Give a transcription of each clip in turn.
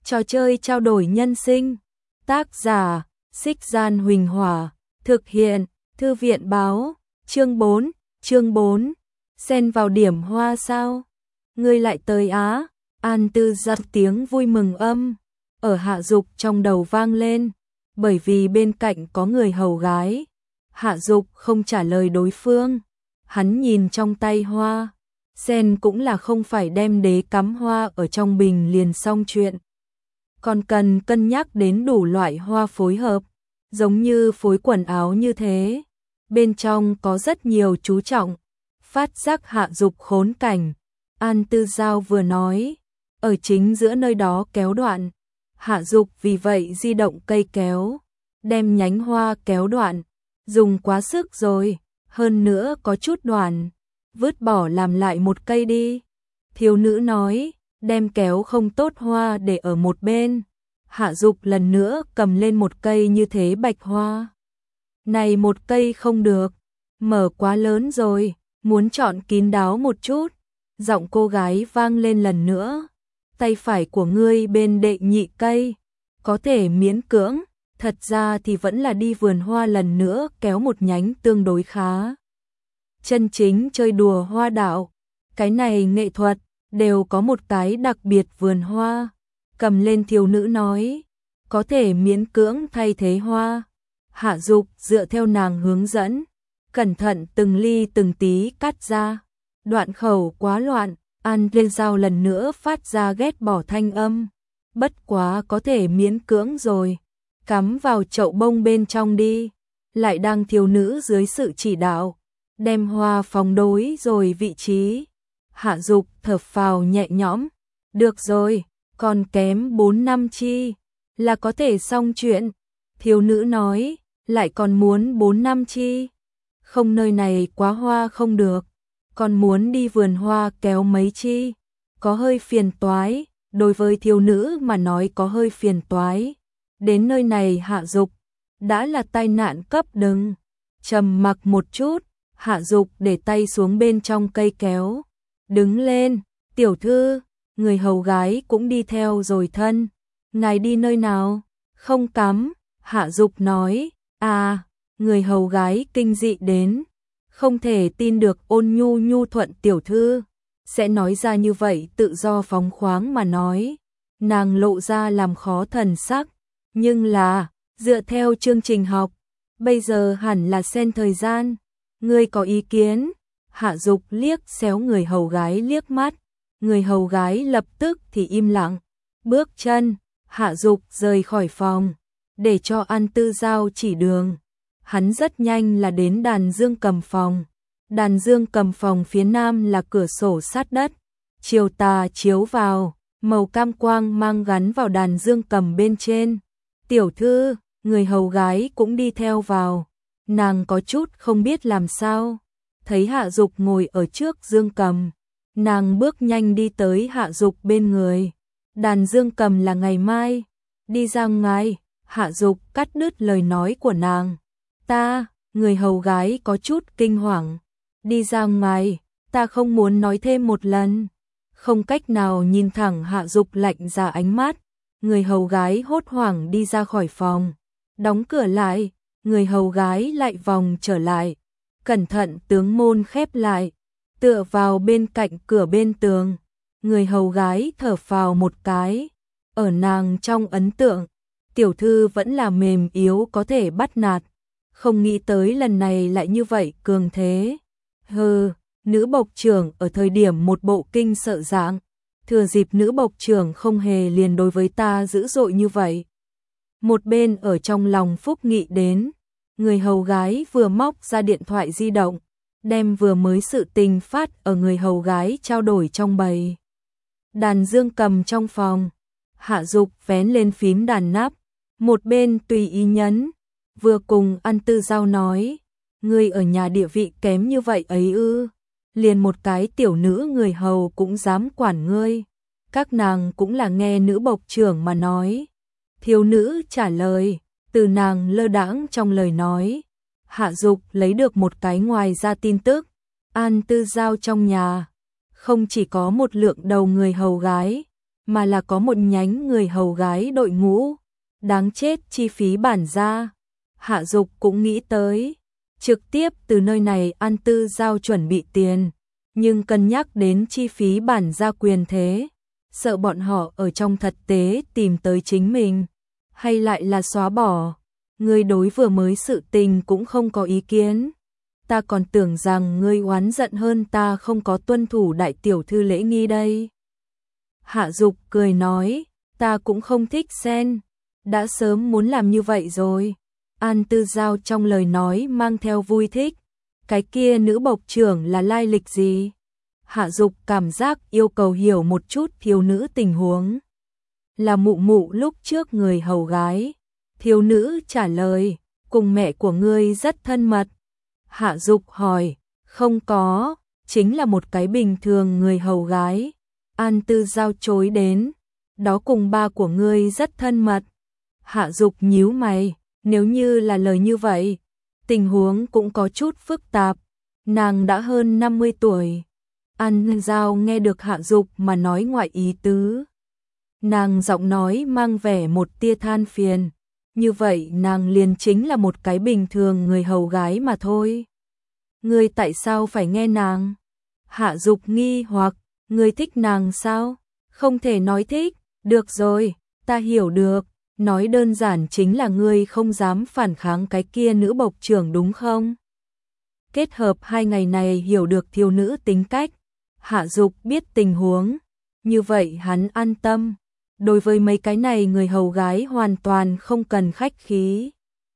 Trò chơi trao đổi nhân sinh. Tác giả, Xích Gian Huỳnh Hỏa. Thực hiện, Thư viện Báo. Chương 4. Xen vào điểm hoa sao? Ngươi lại tới á? An Tư giật tiếng vui mừng âm ở Hạ Dục trong đầu vang lên, bởi vì bên cạnh có người hầu gái. Hạ Dục không trả lời đối phương, hắn nhìn trong tay hoa, sen cũng là không phải đem đế cắm hoa ở trong bình liền xong chuyện. Còn cần cân nhắc đến đủ loại hoa phối hợp, giống như phối quần áo như thế. Bên trong có rất nhiều chú trọng, phát giác Hạ Dục khốn cảnh. An Tư Giao vừa nói, ở chính giữa nơi đó kéo đoạn. Hạ Dục vì vậy di động cây kéo, đem nhánh hoa kéo đoạn, dùng quá sức rồi, hơn nữa có chút đoạn, vứt bỏ làm lại một cây đi. Thiếu nữ nói, đem kéo không tốt hoa để ở một bên. Hạ Dục lần nữa cầm lên một cây như thế bạch hoa. Này một cây không được, mở quá lớn rồi, muốn chọn kín đáo một chút. Giọng cô gái vang lên lần nữa, tay phải của ngươi bên đệ nhị cây, có thể miễn cưỡng, thật ra thì vẫn là đi vườn hoa lần nữa kéo một nhánh tương đối khá. Chân chính chơi đùa hoa đạo, cái này nghệ thuật, đều có một cái đặc biệt vườn hoa. Cầm lên thiếu nữ nói, có thể miễn cưỡng thay thế hoa. Hạ Dục dựa theo nàng hướng dẫn, cẩn thận từng ly từng tí cắt ra. Đoạn khẩu quá loạn, An Tư Giao lần nữa phát ra ghét bỏ thanh âm. Bất quá có thể miễn cưỡng rồi, cắm vào chậu bông bên trong đi. Lại đang thiếu nữ dưới sự chỉ đạo, đem hoa phóng đối rồi vị trí. Hạ Dục thở phào nhẹ nhõm, được rồi, còn kém 4 năm chi, là có thể xong chuyện. Thiếu nữ nói, lại còn muốn 4 năm chi, không nơi này quá hoa không được, còn muốn đi vườn hoa kéo mấy chi, có hơi phiền toái. Đối với thiếu nữ mà nói có hơi phiền toái. Đến nơi này Hạ Dục đã là tai nạn cấp đừng. Trầm mặc một chút, Hạ Dục để tay xuống bên trong cây kéo, đứng lên, tiểu thư. Người hầu gái cũng đi theo rồi thân. Ngài đi nơi nào? Không cắm. Hạ Dục nói. À, người hầu gái kinh dị đến, không thể tin được ôn nhu nhu thuận tiểu thư sẽ nói ra như vậy tự do phóng khoáng mà nói. Nàng lộ ra làm khó thần sắc, nhưng là, dựa theo chương trình học, bây giờ hẳn là xen thời gian. Ngươi có ý kiến? Hạ Dục liếc xéo người hầu gái liếc mắt. Người hầu gái lập tức thì im lặng, bước chân. Hạ Dục rời khỏi phòng, để cho An Tư Giao chỉ đường. Hắn rất nhanh là đến đàn dương cầm phòng. Đàn dương cầm phòng phía nam là cửa sổ sát đất, chiều tà chiếu vào, màu cam quang mang gắn vào đàn dương cầm bên trên. Tiểu thư, người hầu gái cũng đi theo vào. Nàng có chút không biết làm sao, thấy Hạ Dục ngồi ở trước dương cầm, nàng bước nhanh đi tới Hạ Dục bên người. Đàn dương cầm là ngày mai, đi ra ngoài. Hạ Dục cắt đứt lời nói của nàng. Người hầu gái có chút kinh hoàng. Đi ra ngoài, ta không muốn nói thêm một lần. Không cách nào nhìn thẳng Hạ Dục lạnh ra ánh mắt. Người hầu gái hốt hoảng đi ra khỏi phòng, đóng cửa lại. Người hầu gái lại vòng trở lại, cẩn thận tướng môn khép lại, tựa vào bên cạnh cửa bên tường. Người hầu gái thở phào một cái. Ở nàng trong ấn tượng, tiểu thư vẫn là mềm yếu có thể bắt nạt, không nghĩ tới lần này lại như vậy cường thế. Hừ, nữ bộc trưởng ở thời điểm một bộ kinh sợ dạng, thừa dịp nữ bộc trưởng không hề liền đối với ta dữ dội như vậy. Một bên ở trong lòng Phúc nghĩ đến, người hầu gái vừa móc ra điện thoại di động, đem vừa mới sự tình phát ở người hầu gái trao đổi trong bầy. Đàn dương cầm trong phòng, Hạ Dục vén lên phím đàn nắp, một bên tùy ý nhấn, vừa cùng An Tư Giao nói, ngươi ở nhà địa vị kém như vậy ấy ư? Liền một cái tiểu nữ người hầu cũng dám quản ngươi. Các nàng cũng là nghe nữ bộc trưởng mà nói. Thiếu nữ trả lời, từ nàng lơ đãng trong lời nói. Hạ Dục lấy được một cái ngoài ra tin tức. An Tư Giao trong nhà không chỉ có một lượng đầu người hầu gái, mà là có một nhánh người hầu gái đội ngũ. Đáng chết, chi phí bản gia. Hạ Dục cũng nghĩ tới, trực tiếp từ nơi này An Tư Giao chuẩn bị tiền, nhưng cân nhắc đến chi phí bản gia quyền thế, sợ bọn họ ở trong thực tế tìm tới chính mình, hay lại là xóa bỏ. Ngươi đối vừa mới sự tình cũng không có ý kiến. Ta còn tưởng rằng ngươi oán giận hơn ta không có tuân thủ đại tiểu thư lễ nghi đây. Hạ Dục cười nói, ta cũng không thích xen, đã sớm muốn làm như vậy rồi. An Tư Giao trong lời nói mang theo vui thích. Cái kia nữ bộc trưởng là lai lịch gì? Hạ Dục cảm giác yêu cầu hiểu một chút thiếu nữ tình huống. Là mụ mụ lúc trước người hầu gái. Thiếu nữ trả lời, cùng mẹ của ngươi rất thân mật. Hạ Dục hỏi, không có, chính là một cái bình thường người hầu gái. An Tư Giao chối đến, đó cùng ba của ngươi rất thân mật. Hạ Dục nhíu mày, nếu như là lời như vậy, tình huống cũng có chút phức tạp. Nàng đã hơn 50 tuổi. An Giao nghe được Hạ Dục mà nói ngoại ý tứ. Nàng giọng nói mang vẻ một tia than phiền. Như vậy nàng liền chính là một cái bình thường người hầu gái mà thôi. Ngươi tại sao phải nghe nàng? Hạ Dục nghi hoặc, ngươi thích nàng sao? Không thể nói thích, được rồi, ta hiểu được. Nói đơn giản chính là ngươi không dám phản kháng cái kia nữ bộc trưởng đúng không? Kết hợp hai ngày này hiểu được thiếu nữ tính cách, Hạ Dục biết tình huống, như vậy hắn an tâm. Đối với mấy cái này người hầu gái hoàn toàn không cần khách khí.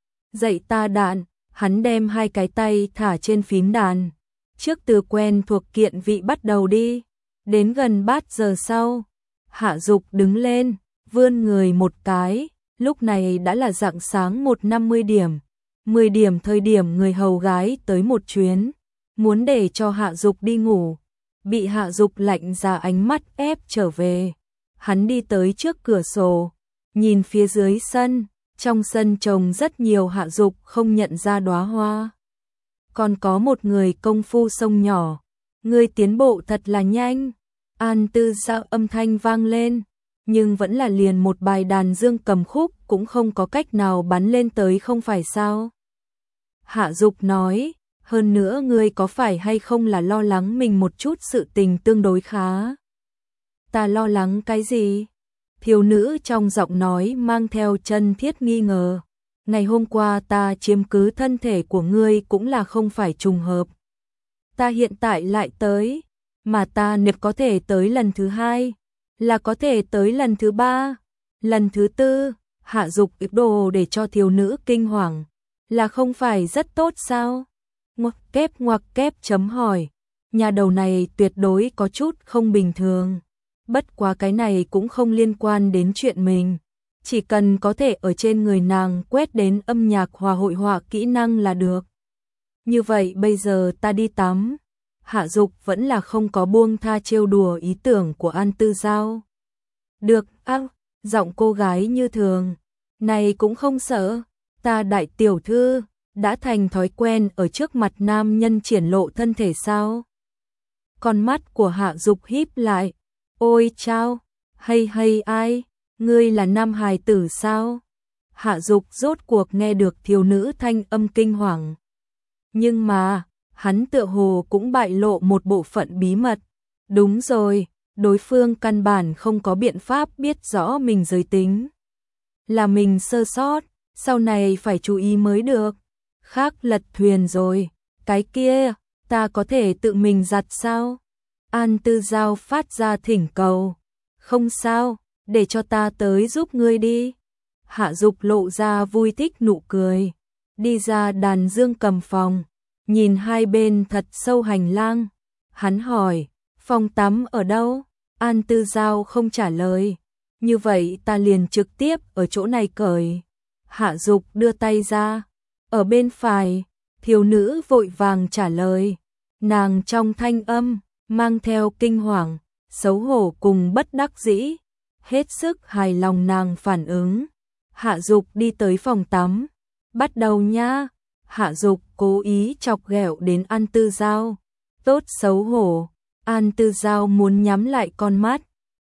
Dạy ta đạn, hắn đem hai cái tay thả trên phím đàn. Trước từ quen thuộc kiện vị bắt đầu đi. Đến gần bát giờ sau, Hạ Dục đứng lên, vươn người một cái. Lúc này đã là rạng sáng 1:50 điểm. 10 điểm thời điểm người hầu gái tới một chuyến, muốn để cho Hạ Dục đi ngủ. Bị Hạ Dục lạnh ra ánh mắt ép trở về. Hắn đi tới trước cửa sổ, nhìn phía dưới sân, trong sân trồng rất nhiều Hạ Dục không nhận ra đóa hoa. Còn có một người công phu sông nhỏ, người tiến bộ thật là nhanh. An Tư Giao âm thanh vang lên, nhưng vẫn là liền một bài đàn dương cầm khúc cũng không có cách nào bắn lên tới không phải sao. Hạ Dục nói, hơn nữa ngươi có phải hay không là lo lắng mình một chút sự tình tương đối khá. Ta lo lắng cái gì? Thiếu nữ trong giọng nói mang theo chân thiết nghi ngờ. Ngày hôm qua ta chiếm cứ thân thể của ngươi cũng là không phải trùng hợp. Ta hiện tại lại tới, mà ta nếu có thể tới lần thứ hai, là có thể tới lần thứ ba, lần thứ tư. Hạ Dục ý đồ để cho thiếu nữ kinh hoàng, là không phải rất tốt sao? Ngoặc kép chấm hỏi, nhà đầu này tuyệt đối có chút không bình thường. Bất quá cái này cũng không liên quan đến chuyện mình, chỉ cần có thể ở trên người nàng quét đến âm nhạc hòa hội họa kỹ năng là được. Như vậy bây giờ ta đi tắm. Hạ Dục vẫn là không có buông tha trêu đùa ý tưởng của An Tư Giao. Được, giọng cô gái như thường, này cũng không sợ, ta đại tiểu thư, đã thành thói quen ở trước mặt nam nhân triển lộ thân thể sao? Con mắt của Hạ Dục híp lại, ôi chao, hay ai, ngươi là nam hài tử sao? Hạ Dục rốt cuộc nghe được thiếu nữ thanh âm kinh hoàng. Nhưng mà, hắn tựa hồ cũng bại lộ một bộ phận bí mật. Đúng rồi, đối phương căn bản không có biện pháp biết rõ mình giới tính. Là mình sơ sót, sau này phải chú ý mới được. Khác lật thuyền rồi, cái kia, ta có thể tự mình giặt sao? An Tư Giao phát ra thỉnh cầu. Không sao, để cho ta tới giúp ngươi đi. Hạ Dục lộ ra vui thích nụ cười. Đi ra đàn dương cầm phòng, nhìn hai bên thật sâu hành lang. Hắn hỏi, phòng tắm ở đâu? An Tư Giao không trả lời. Như vậy ta liền trực tiếp ở chỗ này cởi. Hạ Dục đưa tay ra. Ở bên phải, thiếu nữ vội vàng trả lời. Nàng trong thanh âm, mang theo kinh hoàng, xấu hổ cùng bất đắc dĩ. Hết sức hài lòng nàng phản ứng. Hạ Dục đi tới phòng tắm. Bắt đầu nha. Hạ Dục cố ý chọc ghẹo đến An Tư Giao. Tốt xấu hổ. An Tư Giao muốn nhắm lại con mắt,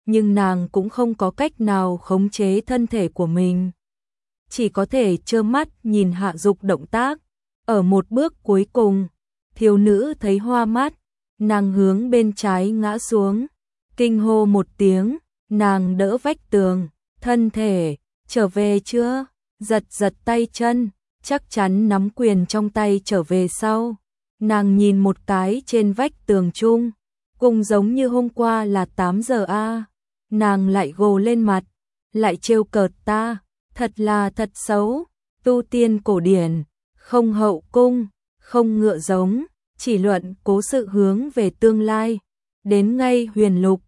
nhưng nàng cũng không có cách nào khống chế thân thể của mình. Chỉ có thể trơ mắt nhìn Hạ Dục động tác. Ở một bước cuối cùng, thiếu nữ thấy hoa mắt, nàng hướng bên trái ngã xuống, kinh hô một tiếng, nàng đỡ vách tường, thân thể, trở về chưa? Giật giật tay chân, chắc chắn nắm quyền trong tay trở về sau. Nàng nhìn một cái trên vách tường chung, cùng giống như hôm qua là 8 giờ a. Nàng lại gồ lên mặt, lại trêu cợt ta, thật là thật xấu, tu tiên cổ điển, không hậu cung, không ngựa giống, chỉ luận cố sự hướng về tương lai. Đến ngay huyền lục,